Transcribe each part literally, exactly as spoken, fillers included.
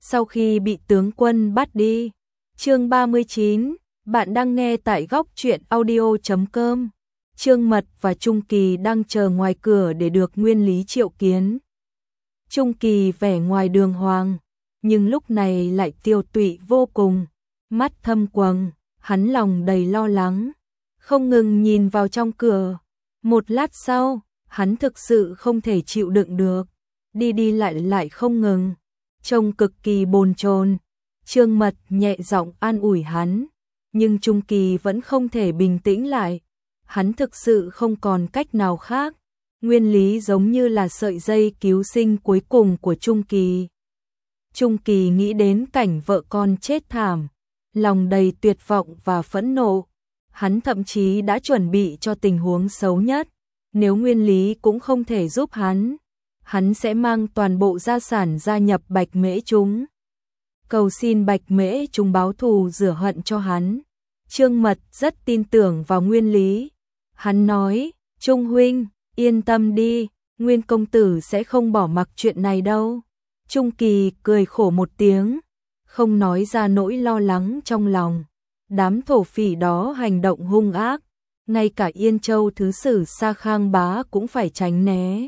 sau khi bị tướng quân bắt đi. Chương ba mươi chín, bạn đang nghe tại góc truyện audio chấm com. Trương Mật và Trung Kỳ đang chờ ngoài cửa để được Nguyên Lý triệu kiến. Trung Kỳ vẻ ngoài đường hoàng, nhưng lúc này lại tiêu tụy vô cùng, mắt thâm quầng, hắn lòng đầy lo lắng, không ngừng nhìn vào trong cửa. Một lát sau, hắn thực sự không thể chịu đựng được, đi đi lại lại không ngừng, trông cực kỳ bồn chồn. Trương Mật nhẹ giọng an ủi hắn, nhưng Trung Kỳ vẫn không thể bình tĩnh lại. Hắn thực sự không còn cách nào khác. Nguyên Lý giống như là sợi dây cứu sinh cuối cùng của Trung Kỳ. Trung Kỳ nghĩ đến cảnh vợ con chết thảm, lòng đầy tuyệt vọng và phẫn nộ. Hắn thậm chí đã chuẩn bị cho tình huống xấu nhất. Nếu Nguyên Lý cũng không thể giúp hắn, hắn sẽ mang toàn bộ gia sản gia nhập Bạch Mễ Chúng, cầu xin Bạch Mễ Chúng báo thù rửa hận cho hắn. Trương Mật rất tin tưởng vào Nguyên Lý. Hắn nói, Trung huynh, yên tâm đi, Nguyên công tử sẽ không bỏ mặc chuyện này đâu. Trung Kỳ cười khổ một tiếng, không nói ra nỗi lo lắng trong lòng. Đám thổ phỉ đó hành động hung ác, ngay cả Yên Châu thứ sử Sa Khang Bá cũng phải tránh né.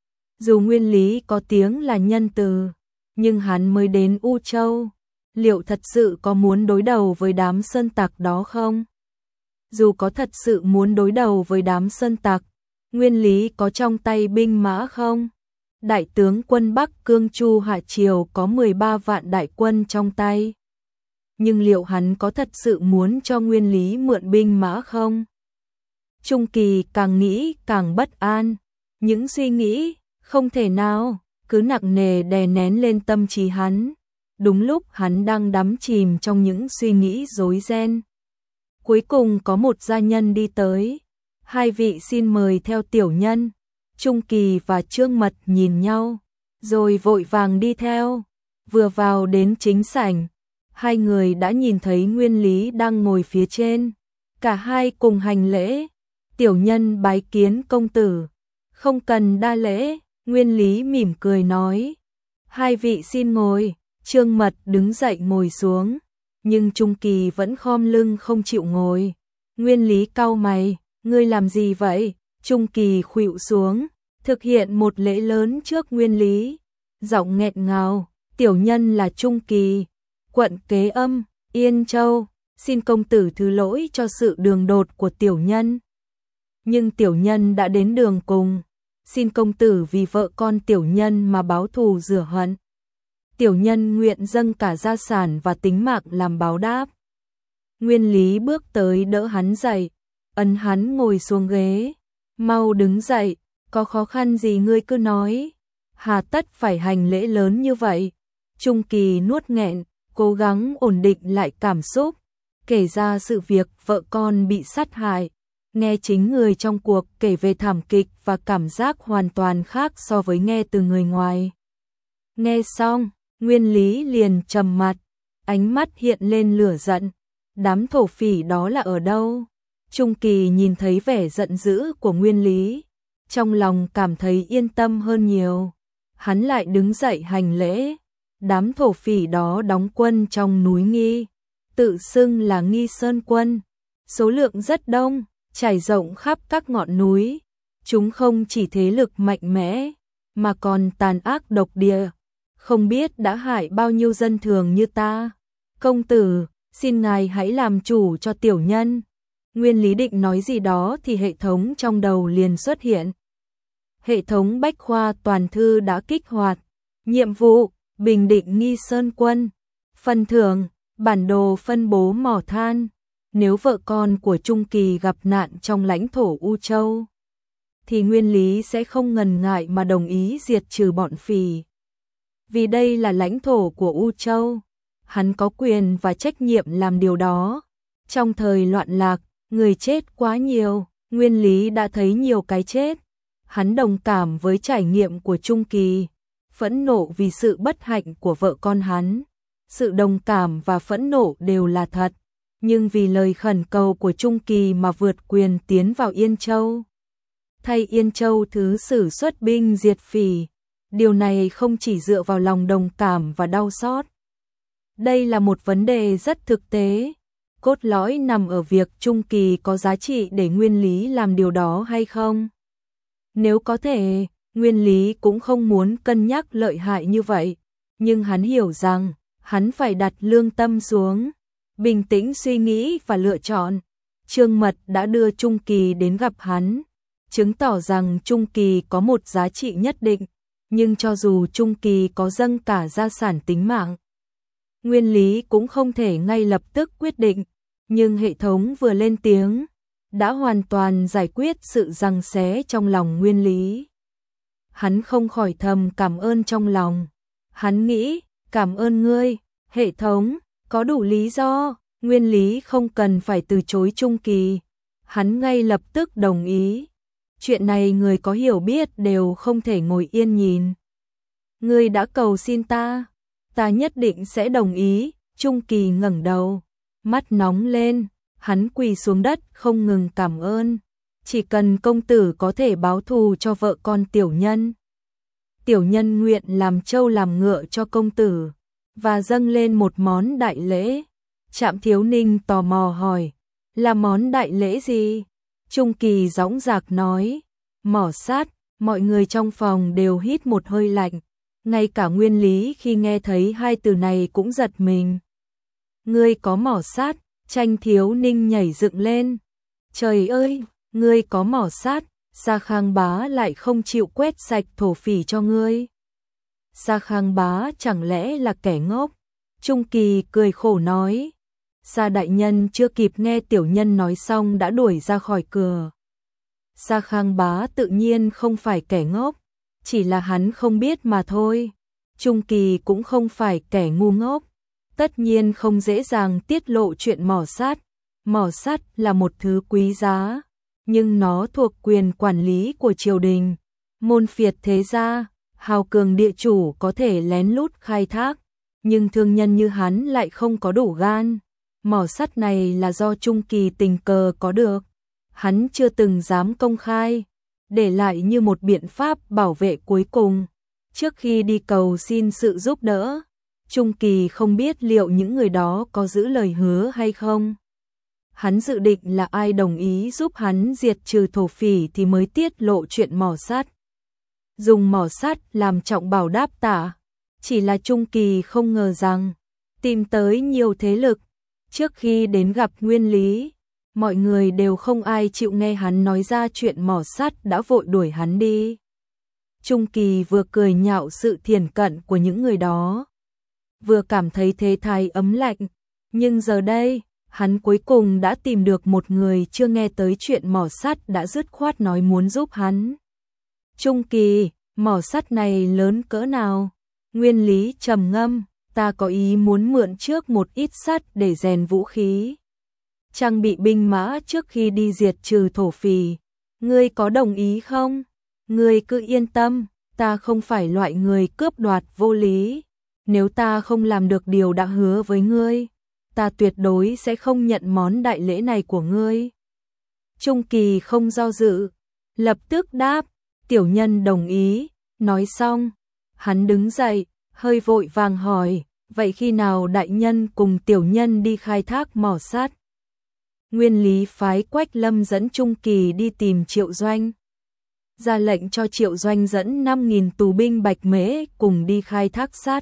Dù Nguyên Lý có tiếng là nhân từ, nhưng hắn mới đến U Châu, liệu thật sự có muốn đối đầu với đám sơn tặc đó không? Dù có thật sự muốn đối đầu với đám sơn tặc, Nguyên Lý có trong tay binh mã không? Đại tướng quân Bắc Cương Chu Hạ Triều có mười ba vạn đại quân trong tay. Nhưng liệu hắn có thật sự muốn cho Nguyên Lý mượn binh mã không? Trung Kỳ càng nghĩ càng bất an. Những suy nghĩ, không thể nào, cứ nặng nề đè nén lên tâm trí hắn. Đúng lúc hắn đang đắm chìm trong những suy nghĩ rối ren, cuối cùng có một gia nhân đi tới. Hai vị xin mời theo tiểu nhân. Trung Kỳ và Trương Mật nhìn nhau, rồi vội vàng đi theo. Vừa vào đến chính sảnh, hai người đã nhìn thấy Nguyên Lý đang ngồi phía trên. Cả hai cùng hành lễ. Tiểu nhân bái kiến công tử. Không cần đa lễ, Nguyên Lý mỉm cười nói. Hai vị xin ngồi. Trương Mật đứng dậy ngồi xuống, nhưng Trung Kỳ vẫn khom lưng không chịu ngồi. Nguyên Lý cau mày, ngươi làm gì vậy? Trung Kỳ khuỵu xuống, thực hiện một lễ lớn trước Nguyên Lý, giọng nghẹn ngào, tiểu nhân là Trung Kỳ, quận Kế Âm, Yên Châu, xin công tử thứ lỗi cho sự đường đột của tiểu nhân. Nhưng tiểu nhân đã đến đường cùng, xin công tử vì vợ con tiểu nhân mà báo thù rửa hận. Tiểu nhân nguyện dâng cả gia sản và tính mạng làm báo đáp. Nguyên Lý bước tới đỡ hắn dậy, ấn hắn ngồi xuống ghế. Mau đứng dậy, có khó khăn gì ngươi cứ nói. Hà tất phải hành lễ lớn như vậy? Trung Kỳ nuốt nghẹn, cố gắng ổn định lại cảm xúc, kể ra sự việc vợ con bị sát hại. Nghe chính người trong cuộc kể về thảm kịch và cảm giác hoàn toàn khác so với nghe từ người ngoài. Nghe xong, Nguyên Lý liền trầm mặt, ánh mắt hiện lên lửa giận. Đám thổ phỉ đó là ở đâu? Trung Kỳ nhìn thấy vẻ giận dữ của Nguyên Lý, trong lòng cảm thấy yên tâm hơn nhiều. Hắn lại đứng dậy hành lễ. Đám thổ phỉ đó đóng quân trong núi Nghi, tự xưng là Nghi Sơn quân, số lượng rất đông, trải rộng khắp các ngọn núi. Chúng không chỉ thế lực mạnh mẽ, mà còn tàn ác độc địa, không biết đã hại bao nhiêu dân thường như ta. Công tử, xin ngài hãy làm chủ cho tiểu nhân. Nguyên Lý định nói gì đó thì hệ thống trong đầu liền xuất hiện. Hệ thống bách khoa toàn thư đã kích hoạt. Nhiệm vụ, bình định Nghi Sơn quân. Phần thưởng, bản đồ phân bố mỏ than. Nếu vợ con của Trung Kỳ gặp nạn trong lãnh thổ U Châu, thì Nguyên Lý sẽ không ngần ngại mà đồng ý diệt trừ bọn phỉ. Vì đây là lãnh thổ của U Châu, hắn có quyền và trách nhiệm làm điều đó. Trong thời loạn lạc, người chết quá nhiều, Nguyên Lý đã thấy nhiều cái chết. Hắn đồng cảm với trải nghiệm của Trung Kỳ, phẫn nộ vì sự bất hạnh của vợ con hắn. Sự đồng cảm và phẫn nộ đều là thật, nhưng vì lời khẩn cầu của Trung Kỳ mà vượt quyền tiến vào Yên Châu, thay Yên Châu thứ sử xuất binh diệt phỉ. Điều này không chỉ dựa vào lòng đồng cảm và đau xót, Đây là một vấn đề rất thực tế. Cốt lõi nằm ở việc Trung Kỳ có giá trị để Nguyên Lý làm điều đó hay không. Nếu có thể, Nguyên Lý cũng không muốn cân nhắc lợi hại như vậy, nhưng hắn hiểu rằng hắn phải đặt lương tâm xuống, bình tĩnh suy nghĩ và lựa chọn. Trương Mật đã đưa Trung Kỳ đến gặp hắn, chứng tỏ rằng Trung Kỳ có một giá trị nhất định, nhưng cho dù Trung Kỳ có dâng cả gia sản tính mạng, Nguyên Lý cũng không thể ngay lập tức quyết định, nhưng hệ thống vừa lên tiếng, đã hoàn toàn giải quyết sự giằng xé trong lòng Nguyên Lý. Hắn không khỏi thầm cảm ơn trong lòng. Hắn nghĩ, cảm ơn ngươi, hệ thống, có đủ lý do, Nguyên Lý không cần phải từ chối Trung Kỳ. Hắn ngay lập tức đồng ý. Chuyện này người có hiểu biết đều không thể ngồi yên nhìn. Ngươi đã cầu xin ta, ta nhất định sẽ đồng ý. Trung Kỳ ngẩng đầu, mắt nóng lên, hắn quỳ xuống đất không ngừng cảm ơn. Chỉ cần công tử có thể báo thù cho vợ con tiểu nhân, tiểu nhân nguyện làm trâu làm ngựa cho công tử, và dâng lên một món đại lễ. Trạm Thiếu Ninh tò mò hỏi, là món đại lễ gì? Trung Kỳ dõng dạc nói, mỏ sắt. Mọi người trong phòng đều hít một hơi lạnh, ngay cả Nguyên Lý khi nghe thấy hai từ này cũng giật mình. Ngươi có mỏ sắt? Tranh Thiếu Ninh nhảy dựng lên. Trời ơi, ngươi có mỏ sắt, Sa Khang Bá lại không chịu quét sạch thổ phỉ cho ngươi. Sa Khang Bá chẳng lẽ là kẻ ngốc? Trung Kỳ cười khổ nói. Sa đại nhân chưa kịp nghe tiểu nhân nói xong đã đuổi ra khỏi cửa. Sa Khang Bá tự nhiên không phải kẻ ngốc, chỉ là hắn không biết mà thôi. Trung Kỳ cũng không phải kẻ ngu ngốc, tất nhiên không dễ dàng tiết lộ chuyện mỏ sắt. Mỏ sắt là một thứ quý giá, nhưng nó thuộc quyền quản lý của triều đình. Môn phiệt thế gia, hào cường địa chủ có thể lén lút khai thác, nhưng thương nhân như hắn lại không có đủ gan. Mỏ sắt này là do Trung Kỳ tình cờ có được, hắn chưa từng dám công khai, để lại như một biện pháp bảo vệ cuối cùng. Trước khi đi cầu xin sự giúp đỡ, Trung Kỳ không biết liệu những người đó có giữ lời hứa hay không. Hắn dự định là ai đồng ý giúp hắn diệt trừ thổ phỉ thì mới tiết lộ chuyện mỏ sắt. Dùng mỏ sắt làm trọng bảo đáp tả, chỉ là Trung Kỳ không ngờ rằng tìm tới nhiều thế lực. Trước khi đến gặp Nguyên Lý, mọi người đều không ai chịu nghe hắn nói ra chuyện mỏ sắt, đã vội đuổi hắn đi. Trung Kỳ vừa cười nhạo sự thiển cận của những người đó, vừa cảm thấy thế thái ấm lạnh, nhưng giờ đây, hắn cuối cùng đã tìm được một người chưa nghe tới chuyện mỏ sắt đã dứt khoát nói muốn giúp hắn. Trung Kỳ, mỏ sắt này lớn cỡ nào? Nguyên Lý trầm ngâm, ta có ý muốn mượn trước một ít sắt để rèn vũ khí, trang bị binh mã trước khi đi diệt trừ thổ phỉ. Ngươi có đồng ý không? Ngươi cứ yên tâm, ta không phải loại người cướp đoạt vô lý. Nếu ta không làm được điều đã hứa với ngươi, ta tuyệt đối sẽ không nhận món đại lễ này của ngươi. Trung Kỳ không do dự, lập tức đáp, tiểu nhân đồng ý. Nói xong, hắn đứng dậy, hơi vội vàng hỏi, vậy khi nào đại nhân cùng tiểu nhân đi khai thác mỏ sắt? Nguyên Lý phái Quách Lâm dẫn Trung Kỳ đi tìm Triệu Doanh, ra lệnh cho Triệu Doanh dẫn năm nghìn tù binh Bạch Mễ cùng đi khai thác sắt.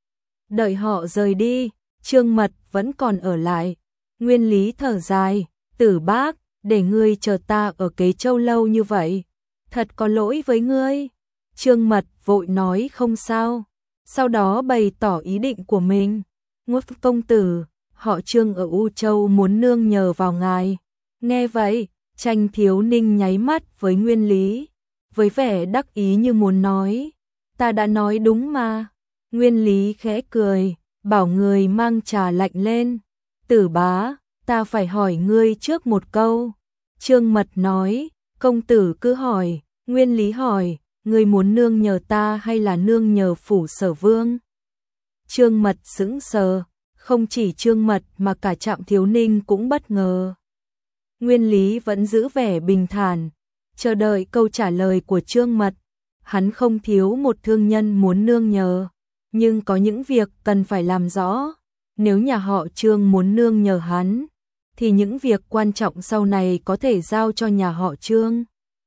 Đợi họ rời đi, Trương Mật vẫn còn ở lại. Nguyên Lý thở dài, Tử Bác, để ngươi chờ ta ở Kế Châu lâu như vậy, thật có lỗi với ngươi. Trương Mật vội nói không sao, sau đó bày tỏ ý định của mình. Ngút công tử, họ Trương ở U Châu muốn nương nhờ vào ngài. Nghe vậy, Tranh Thiếu Ninh nháy mắt với Nguyên Lý, với vẻ đắc ý như muốn nói, ta đã nói đúng mà. Nguyên Lý khẽ cười, bảo người mang trà lạnh lên. Tử Bá, ta phải hỏi ngươi trước một câu. Trương Mật nói, công tử cứ hỏi. Nguyên Lý hỏi, ngươi muốn nương nhờ ta hay là nương nhờ phủ Sở Vương? Trương Mật sững sờ, không chỉ Trương Mật mà cả Trạm Thiếu Ninh cũng bất ngờ. Nguyên Lý vẫn giữ vẻ bình thản, chờ đợi câu trả lời của Trương Mật. Hắn không thiếu một thương nhân muốn nương nhờ, nhưng có những việc cần phải làm rõ. Nếu nhà họ Trương muốn nương nhờ hắn, thì những việc quan trọng sau này có thể giao cho nhà họ Trương.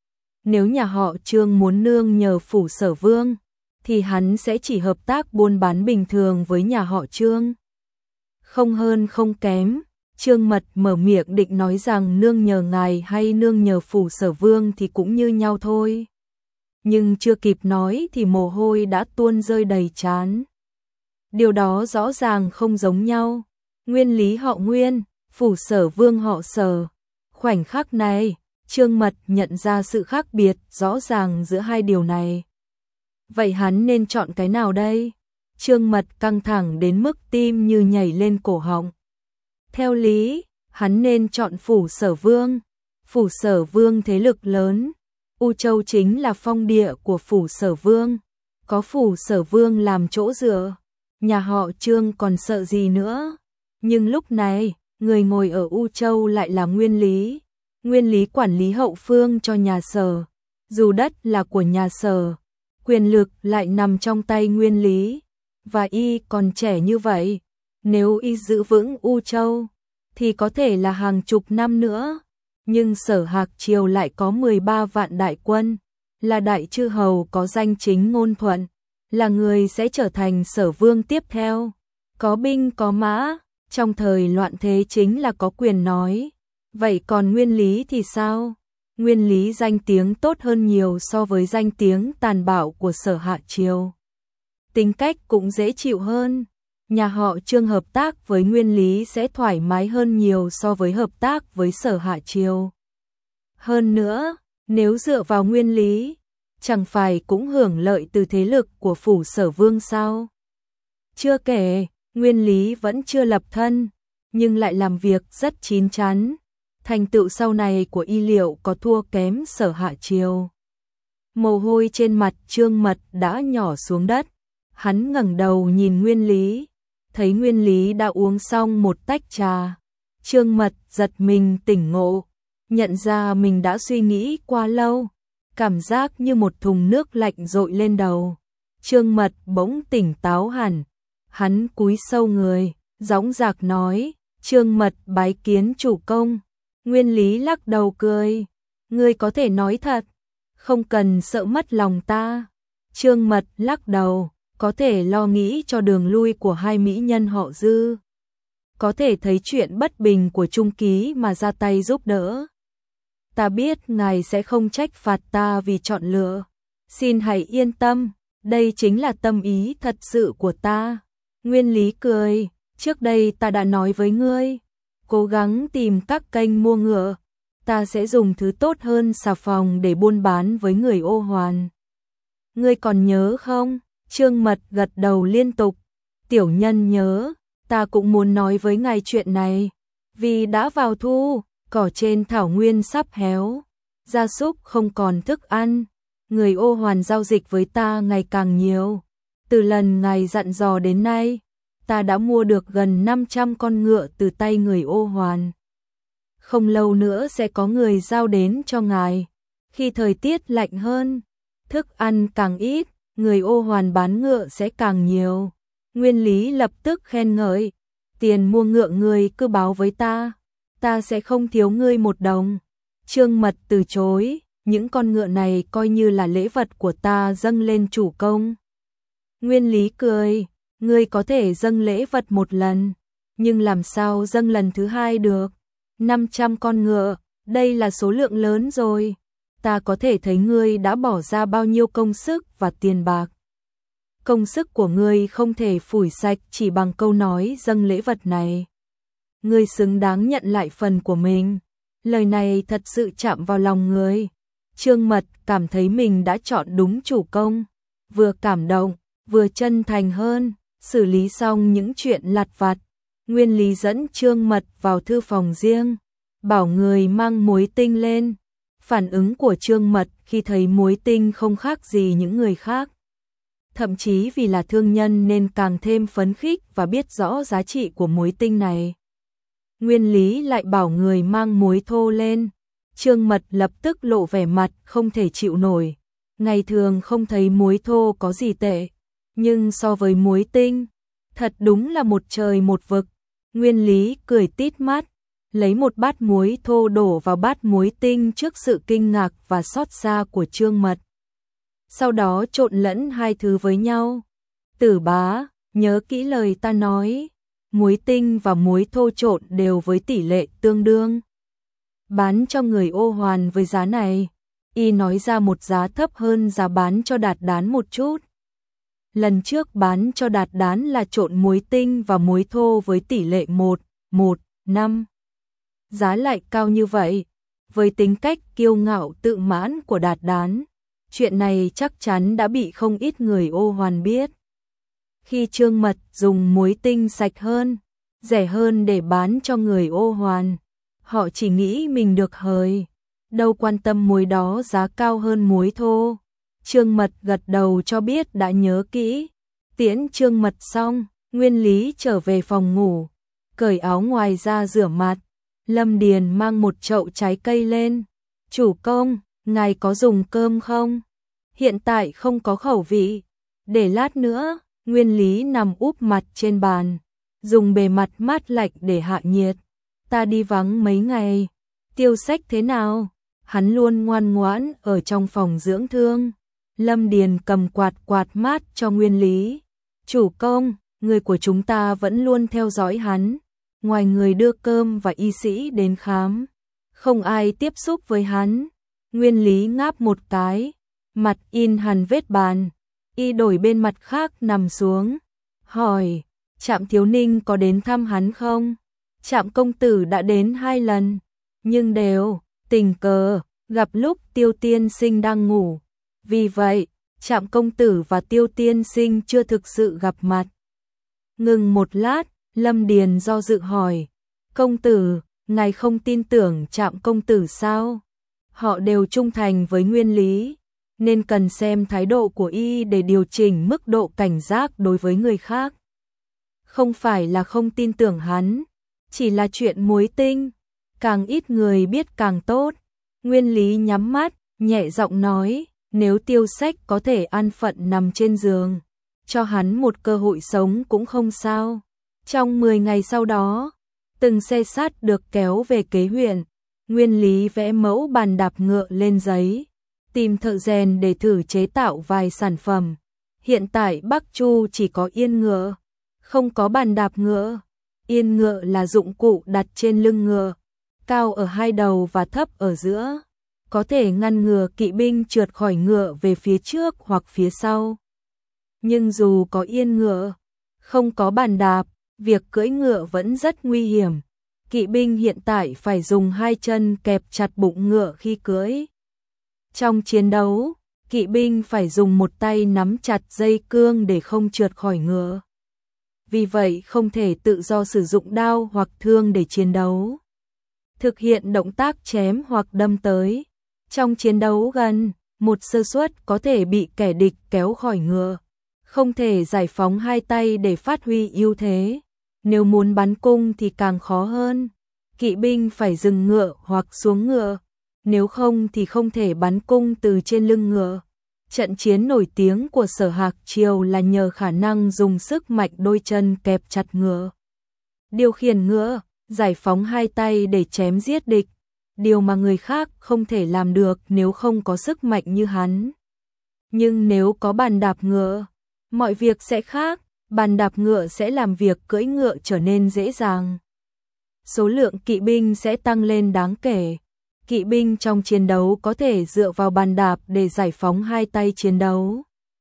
Nếu nhà họ Trương muốn nương nhờ phủ Sở Vương, thì hắn sẽ chỉ hợp tác buôn bán bình thường với nhà họ Trương. Không hơn không kém, Trương Mật mở miệng định nói rằng nương nhờ ngài hay nương nhờ phủ Sở Vương thì cũng như nhau thôi. Nhưng chưa kịp nói thì mồ hôi đã tuôn rơi đầy trán. Điều đó rõ ràng không giống nhau. Nguyên lý họ Nguyên, phủ Sở Vương họ Sở. Khoảnh khắc này, Trương Mật nhận ra sự khác biệt rõ ràng giữa hai điều này. Vậy hắn nên chọn cái nào đây? Trương Mật căng thẳng đến mức tim như nhảy lên cổ họng. Theo lý, hắn nên chọn phủ Sở Vương. Phủ Sở Vương thế lực lớn. U Châu chính là phong địa của phủ Sở Vương. Có phủ Sở Vương làm chỗ dựa, nhà họ Trương còn sợ gì nữa? Nhưng lúc này, người ngồi ở U Châu lại là Nguyên Lý. Nguyên Lý quản lý hậu phương cho nhà Sở. Dù đất là của nhà Sở, quyền lực lại nằm trong tay Nguyên Lý. Và y còn trẻ như vậy, nếu y giữ vững U Châu, thì có thể là hàng chục năm nữa. Nhưng Sở Hạc Triều lại có mười ba vạn đại quân, là đại chư hầu có danh chính ngôn thuận, là người sẽ trở thành Sở Vương tiếp theo. Có binh có mã, trong thời loạn thế chính là có quyền nói. Vậy còn Nguyên Lý thì sao? Nguyên Lý danh tiếng tốt hơn nhiều so với danh tiếng tàn bạo của Sở Hạ Triều. Tính cách cũng dễ chịu hơn. Nhà họ Trương hợp tác với Nguyên Lý sẽ thoải mái hơn nhiều so với hợp tác với Sở Hạ Triều. Hơn nữa, nếu dựa vào Nguyên Lý, chẳng phải cũng hưởng lợi từ thế lực của phủ Sở Vương sao? Chưa kể, Nguyên Lý vẫn chưa lập thân, nhưng lại làm việc rất chín chắn. Thành tựu sau này của y liệu có thua kém Sở Hạ Triều. Mồ hôi trên mặt Trương Mật đã nhỏ xuống đất. Hắn ngẩng đầu nhìn Nguyên Lý, thấy Nguyên Lý đã uống xong một tách trà. Trương Mật giật mình tỉnh ngộ, nhận ra mình đã suy nghĩ quá lâu, cảm giác như một thùng nước lạnh dội lên đầu. Trương Mật bỗng tỉnh táo hẳn, hắn cúi sâu người, dõng dạc nói, Trương Mật bái kiến chủ công. Nguyên Lý lắc đầu cười, ngươi có thể nói thật, không cần sợ mất lòng ta. Trương Mật lắc đầu, có thể lo nghĩ cho đường lui của hai mỹ nhân họ Dư. Có thể thấy chuyện bất bình của Trung Ký mà ra tay giúp đỡ. Ta biết ngài sẽ không trách phạt ta vì chọn lựa. Xin hãy yên tâm, đây chính là tâm ý thật sự của ta. Nguyên Lý cười, trước đây ta đã nói với ngươi, cố gắng tìm các kênh mua ngựa, ta sẽ dùng thứ tốt hơn xà phòng để buôn bán với người Ô Hoàn. Ngươi còn nhớ không? Trương Mật gật đầu liên tục. Tiểu nhân nhớ, ta cũng muốn nói với ngài chuyện này. Vì đã vào thu, cỏ trên thảo nguyên sắp héo, gia súc không còn thức ăn, người Ô Hoàn giao dịch với ta ngày càng nhiều. Từ lần ngài dặn dò đến nay, ta đã mua được gần năm trăm con ngựa từ tay người Ô Hoàn. Không lâu nữa sẽ có người giao đến cho ngài. Khi thời tiết lạnh hơn, thức ăn càng ít, người Ô Hoàn bán ngựa sẽ càng nhiều. Nguyên Lý lập tức khen ngợi, tiền mua ngựa ngươi cứ báo với ta, ta sẽ không thiếu ngươi một đồng. Trương Mật từ chối, những con ngựa này coi như là lễ vật của ta dâng lên chủ công. Nguyên Lý cười, ngươi có thể dâng lễ vật một lần, nhưng làm sao dâng lần thứ hai được? năm trăm con ngựa, đây là số lượng lớn rồi. Ta có thể thấy ngươi đã bỏ ra bao nhiêu công sức và tiền bạc. Công sức của ngươi không thể phủi sạch chỉ bằng câu nói dâng lễ vật này. Ngươi xứng đáng nhận lại phần của mình. Lời này thật sự chạm vào lòng người. Trương Mật cảm thấy mình đã chọn đúng chủ công, vừa cảm động, vừa chân thành hơn. Xử lý xong những chuyện lặt vặt, Nguyên Lý dẫn Trương Mật vào thư phòng riêng, bảo người mang muối tinh lên. Phản ứng của Trương Mật khi thấy muối tinh không khác gì những người khác. Thậm chí vì là thương nhân nên càng thêm phấn khích và biết rõ giá trị của muối tinh này. Nguyên Lý lại bảo người mang muối thô lên. Trương Mật lập tức lộ vẻ mặt không thể chịu nổi. Ngày thường không thấy muối thô có gì tệ, nhưng so với muối tinh Thật đúng là một trời một vực. Nguyên Lý cười tít mắt, lấy một bát muối thô đổ vào bát muối tinh trước sự kinh ngạc và xót xa của Trương Mật. Sau đó trộn lẫn hai thứ với nhau. Tử bá, nhớ kỹ lời ta nói, muối tinh và muối thô trộn đều với tỷ lệ tương đương. Bán cho người ô hoàn với giá này, y nói ra một giá thấp hơn giá bán cho Đạt Đán một chút. Lần trước bán cho Đạt Đán là trộn muối tinh và muối thô với tỷ lệ một, một, năm. Giá lại cao như vậy, với tính cách kiêu ngạo tự mãn của Đạt Đán, chuyện này chắc chắn đã bị không ít người ô hoàn biết. Khi Trương Mật dùng muối tinh sạch hơn, rẻ hơn để bán cho người ô hoàn, họ chỉ nghĩ mình được hời, đâu quan tâm muối đó giá cao hơn muối thô. Trương Mật gật đầu cho biết đã nhớ kỹ. Tiễn Trương Mật xong, Nguyên Lý trở về phòng ngủ, cởi áo ngoài ra rửa mặt. Lâm Điền mang một chậu trái cây lên. Chủ công, ngài có dùng cơm không? Hiện tại không có khẩu vị. Để lát nữa. Nguyên Lý nằm úp mặt trên bàn, dùng bề mặt mát lạnh để hạ nhiệt. Ta đi vắng mấy ngày. Tiêu Sách thế nào? Hắn luôn ngoan ngoãn ở trong phòng dưỡng thương. Lâm Điền cầm quạt quạt mát cho Nguyên Lý. Chủ công, người của chúng ta vẫn luôn theo dõi hắn. Ngoài người đưa cơm và y sĩ đến khám, không ai tiếp xúc với hắn. Nguyên Lý ngáp một cái, mặt in hằn vết bàn. Y đổi bên mặt khác nằm xuống, hỏi, Trạm Thiếu Ninh có đến thăm hắn không? Trạm công tử đã đến hai lần, nhưng đều tình cờ gặp lúc Tiêu tiên sinh đang ngủ. Vì vậy, Trạm công tử và Tiêu tiên sinh chưa thực sự gặp mặt. Ngừng một lát, Lâm Điền do dự hỏi, công tử, ngài không tin tưởng Trạm công tử sao? Họ đều trung thành với Nguyên Lý, nên cần xem thái độ của y để điều chỉnh mức độ cảnh giác đối với người khác. Không phải là không tin tưởng hắn, chỉ là chuyện muối tinh, càng ít người biết càng tốt. Nguyên Lý nhắm mắt, nhẹ giọng nói, nếu Tiêu Sách có thể an phận nằm trên giường, cho hắn một cơ hội sống cũng không sao. Trong mười ngày sau đó, từng xe sắt được kéo về Kế huyện. Nguyên Lý vẽ mẫu bàn đạp ngựa lên giấy, tìm thợ rèn để thử chế tạo vài sản phẩm. Hiện tại Bắc Chu chỉ có yên ngựa, không có bàn đạp ngựa. Yên ngựa là dụng cụ đặt trên lưng ngựa, cao ở hai đầu và thấp ở giữa, có thể ngăn ngừa kỵ binh trượt khỏi ngựa về phía trước hoặc phía sau. Nhưng dù có yên ngựa, không có bàn đạp, việc cưỡi ngựa vẫn rất nguy hiểm. Kỵ binh hiện tại phải dùng hai chân kẹp chặt bụng ngựa khi cưỡi. Trong chiến đấu, kỵ binh phải dùng một tay nắm chặt dây cương để không trượt khỏi ngựa. Vì vậy không thể tự do sử dụng đao hoặc thương để chiến đấu. Thực hiện động tác chém hoặc đâm tới. Trong chiến đấu gần, một sơ suất có thể bị kẻ địch kéo khỏi ngựa. Không thể giải phóng hai tay để phát huy ưu thế. Nếu muốn bắn cung thì càng khó hơn. Kỵ binh phải dừng ngựa hoặc xuống ngựa. Nếu không thì không thể bắn cung từ trên lưng ngựa. Trận chiến nổi tiếng của Sở Hạc Triều là nhờ khả năng dùng sức mạnh đôi chân kẹp chặt ngựa, điều khiển ngựa, giải phóng hai tay để chém giết địch. Điều mà người khác không thể làm được nếu không có sức mạnh như hắn. Nhưng nếu có bàn đạp ngựa, mọi việc sẽ khác. Bàn đạp ngựa sẽ làm việc cưỡi ngựa trở nên dễ dàng. Số lượng kỵ binh sẽ tăng lên đáng kể. Kỵ binh trong chiến đấu có thể dựa vào bàn đạp để giải phóng hai tay chiến đấu,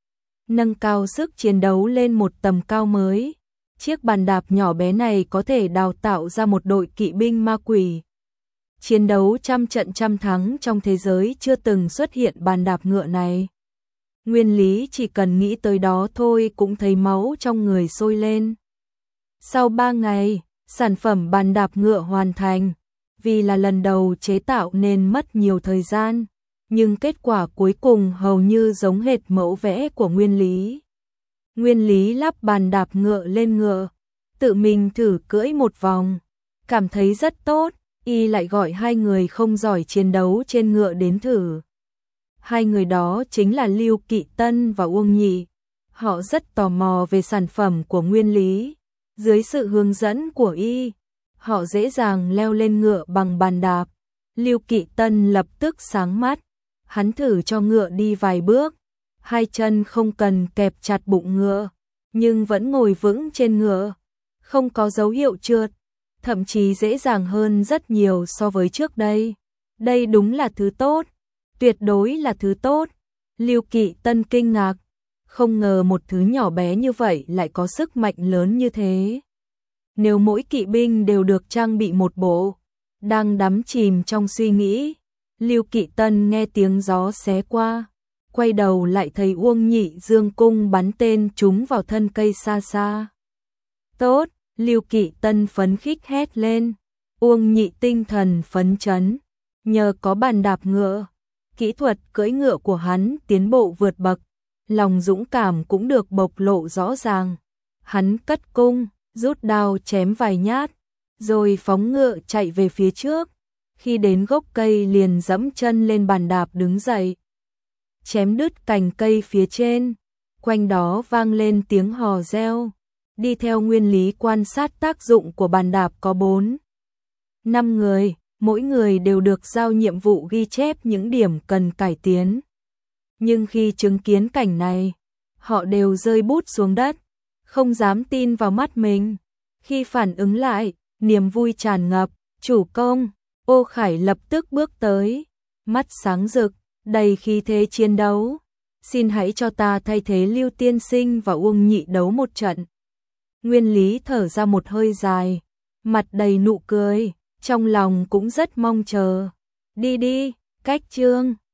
nâng cao sức chiến đấu lên một tầm cao mới. Chiếc bàn đạp nhỏ bé này có thể đào tạo ra một đội kỵ binh ma quỷ. Chiến đấu trăm trận trăm thắng trong thế giới chưa từng xuất hiện bàn đạp ngựa này. Nguyên Lý chỉ cần nghĩ tới đó thôi cũng thấy máu trong người sôi lên. Sau ba ngày, sản phẩm bàn đạp ngựa hoàn thành. Vì là lần đầu chế tạo nên mất nhiều thời gian, nhưng kết quả cuối cùng hầu như giống hệt mẫu vẽ của Nguyên Lý. Nguyên Lý lắp bàn đạp ngựa lên ngựa, tự mình thử cưỡi một vòng, cảm thấy rất tốt, y lại gọi hai người không giỏi chiến đấu trên ngựa đến thử. Hai người đó chính là Lưu Kỵ Tân và Uông Nhị. Họ rất tò mò về sản phẩm của Nguyên Lý. Dưới sự hướng dẫn của y, họ dễ dàng leo lên ngựa bằng bàn đạp. Lưu Kỵ Tân lập tức sáng mắt. Hắn thử cho ngựa đi vài bước. Hai chân không cần kẹp chặt bụng ngựa, nhưng vẫn ngồi vững trên ngựa. Không có dấu hiệu trượt. Thậm chí dễ dàng hơn rất nhiều so với trước đây. Đây đúng là thứ tốt. Tuyệt đối là thứ tốt. Lưu Kỵ Tân kinh ngạc. Không ngờ một thứ nhỏ bé như vậy lại có sức mạnh lớn như thế. Nếu mỗi kỵ binh đều được trang bị một bộ. Đang đắm chìm trong suy nghĩ, Lưu Kỵ Tân nghe tiếng gió xé qua. Quay đầu lại thấy Uông Nhị dương cung bắn tên trúng vào thân cây xa xa. Tốt, Lưu Kỵ Tân phấn khích hét lên. Uông Nhị tinh thần phấn chấn. Nhờ có bàn đạp ngựa, kỹ thuật cưỡi ngựa của hắn tiến bộ vượt bậc. Lòng dũng cảm cũng được bộc lộ rõ ràng. Hắn cất cung, rút đao chém vài nhát, rồi phóng ngựa chạy về phía trước. Khi đến gốc cây liền dẫm chân lên bàn đạp đứng dậy. Chém đứt cành cây phía trên, quanh đó vang lên tiếng hò reo. Đi theo Nguyên Lý quan sát tác dụng của bàn đạp có bốn, năm người, mỗi người đều được giao nhiệm vụ ghi chép những điểm cần cải tiến. Nhưng khi chứng kiến cảnh này, họ đều rơi bút xuống đất, không dám tin vào mắt mình. Khi phản ứng lại, niềm vui tràn ngập. Chủ công, Ô Khải lập tức bước tới, mắt sáng rực, đầy khí thế chiến đấu. Xin hãy cho ta thay thế Lưu tiên sinh và Uông Nhị đấu một trận. Nguyên Lý thở ra một hơi dài, mặt đầy nụ cười, trong lòng cũng rất mong chờ. Đi đi, cách chương.